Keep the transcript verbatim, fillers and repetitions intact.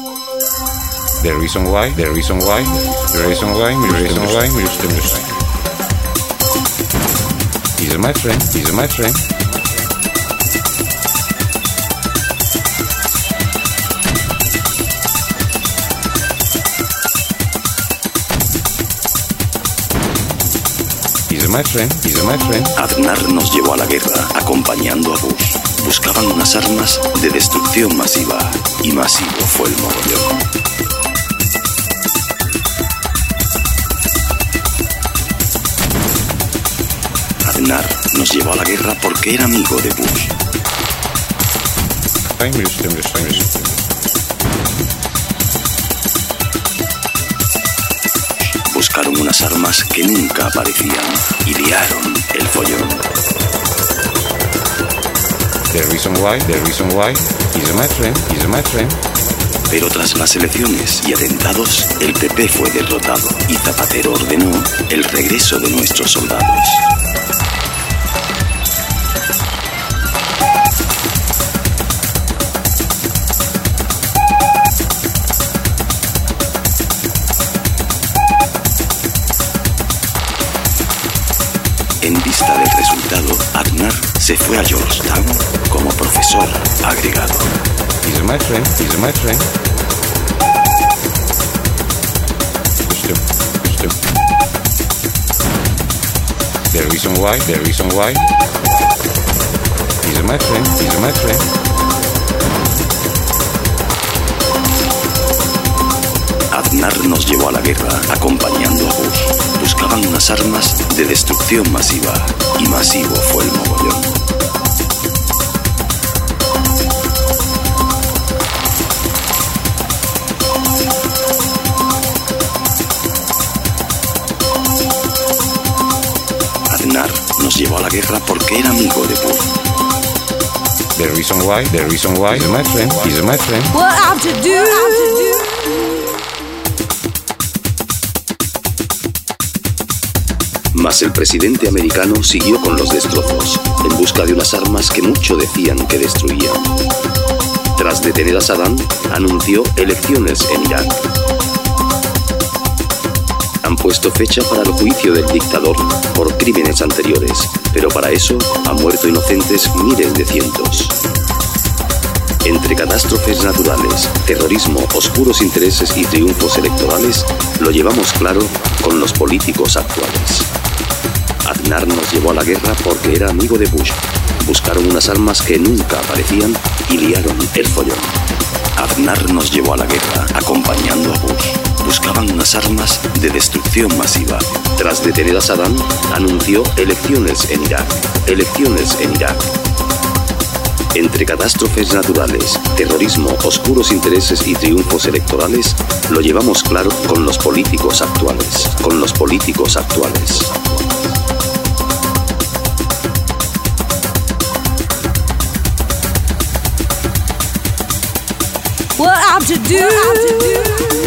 The reason why, the reason why, the reason why, the reason why, the reason why. He's my friend, he's my friend. He's my friend, he's my friend. Aznar nos llevó a la guerra acompañando a Bush. Buscaban unas armas de destrucción masiva y masivo fue el mogollón. Aznar nos llevó a la guerra porque era amigo de Bush. Buscaron unas armas que nunca aparecían y liaron el follón. The reason why, the reason why, he's my friend, he's my friend. Pero tras las elecciones y atentados, el P P fue derrotado y Zapatero ordenó el regreso de nuestros soldados. En vista del resultado, Aznar se fue a Georgetown como profesor agregado. He's my friend, he's my friend. Still, still. The reason why, the reason why. He's my friend, he's my friend. Aznar nos llevó a la guerra acompañando a Bush. Buscaban unas armas de destrucción masiva y masivo fue el mogollón. Aznar nos llevó a la guerra porque era amigo de Bush. The reason why, the reason why, he's my friend, he's my friend. What I'm to do? Mas el presidente americano siguió con los destrozos, en busca de unas armas que mucho decían que destruían. Tras detener a Saddam, anunció elecciones en Irak. Han puesto fecha para el juicio del dictador por crímenes anteriores, pero para eso han muerto inocentes miles de cientos. Entre catástrofes naturales, terrorismo, oscuros intereses y triunfos electorales, lo llevamos claro con los políticos actuales. Aznar nos llevó a la guerra porque era amigo de Bush. Buscaron unas armas que nunca aparecían y liaron el follón. Aznar nos llevó a la guerra acompañando a Bush. Buscaban unas armas de destrucción masiva. Tras detener a Saddam, anunció elecciones en Irak. Elecciones en Irak. Entre catástrofes naturales, terrorismo, oscuros intereses y triunfos electorales, lo llevamos claro con los políticos actuales. Con los políticos actuales. What I'm to do?